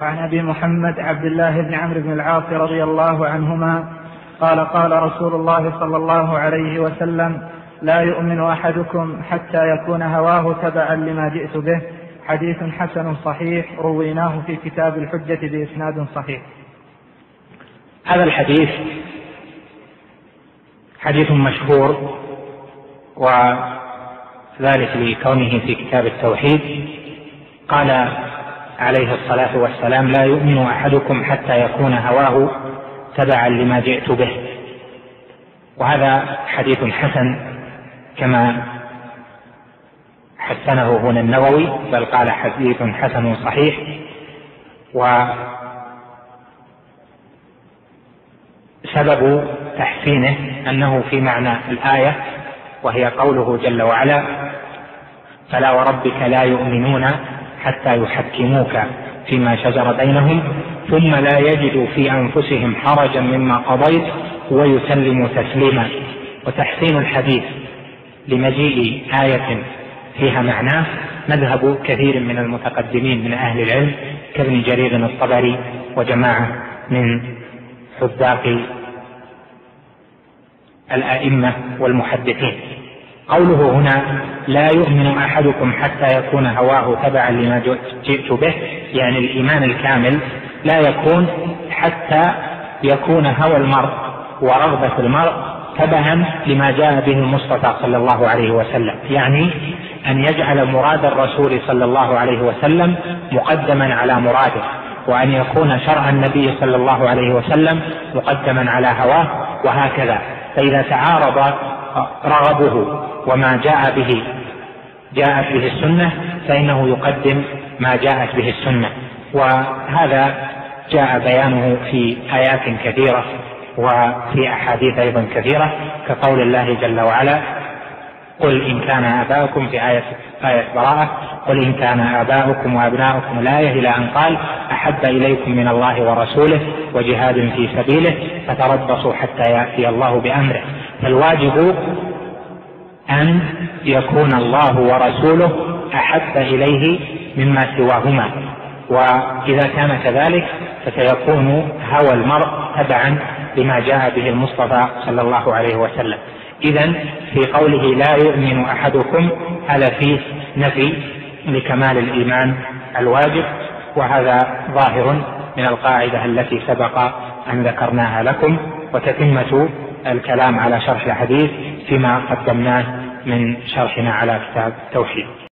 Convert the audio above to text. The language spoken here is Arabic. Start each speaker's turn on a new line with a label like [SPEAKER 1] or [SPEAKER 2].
[SPEAKER 1] عن أبي محمد عبد الله بن عمرو بن العاص رضي الله عنهما قال قال رسول الله صلى الله عليه وسلم: لا يؤمن أحدكم حتى يكون هواه تبعا لما جئت به. حديث حسن صحيح رويناه في كتاب الحجة بإسناد صحيح.
[SPEAKER 2] هذا الحديث حديث مشهور، وذلك لكونه في كتاب التوحيد. قال عليه الصلاة والسلام: لا يؤمن أحدكم حتى يكون هواه تبعا لما جئت به. وهذا حديث حسن كما حسنه هنا النووي، بل قال حديث حسن صحيح. وسبب تحسينه أنه في معنى الآية، وهي قوله جل وعلا: فلا وربك لا يؤمنون حتى يحكموك فيما شجر بينهم ثم لا يجدوا في أنفسهم حرجا مما قضيت ويسلموا تسليما. وتحسين الحديث لمجيء آية فيها معناه مذهب كثير من المتقدمين من أهل العلم كابن جرير الطبري وجماعة من حذاق الأئمة والمحدثين. قوله هنا: لا يؤمن أحدكم حتى يكون هواه تبعا لما جئت به، يعني الإيمان الكامل لا يكون حتى يكون هوى المرء ورغبة المرء تبعا لما جاء به المصطفى صلى الله عليه وسلم، يعني أن يجعل مراد الرسول صلى الله عليه وسلم مقدما على مراده، وأن يكون شرع النبي صلى الله عليه وسلم مقدما على هواه، وهكذا. فإذا تعارض رغبه وما جاءت به السنة فإنه يقدم ما جاءت به السنة. وهذا جاء بيانه في آيات كثيرة وفي أحاديث أيضا كثيرة، كقول الله جل وعلا: قل إن كان آباؤكم، في آية براءة: قل إن كان آباؤكم وأبناؤكم، الآية إلى أن قال: أحب إليكم من الله ورسوله وجهاد في سبيله فتربصوا حتى يأتي الله بأمره. فالواجب أن يكون الله ورسوله أحب إليه مما سواهما، وإذا كان كذلك فسيكون هوى المرء تبعا لما جاء به المصطفى صلى الله عليه وسلم. إذن في قوله لا يؤمن أحدكم هذا فيه نفي لكمال الإيمان الواجب، وهذا ظاهر من القاعدة التي سبق أن ذكرناها لكم، وتتمة الكلام على شرح الحديث فيما قدمناه من شرحنا على كتاب التوحيد.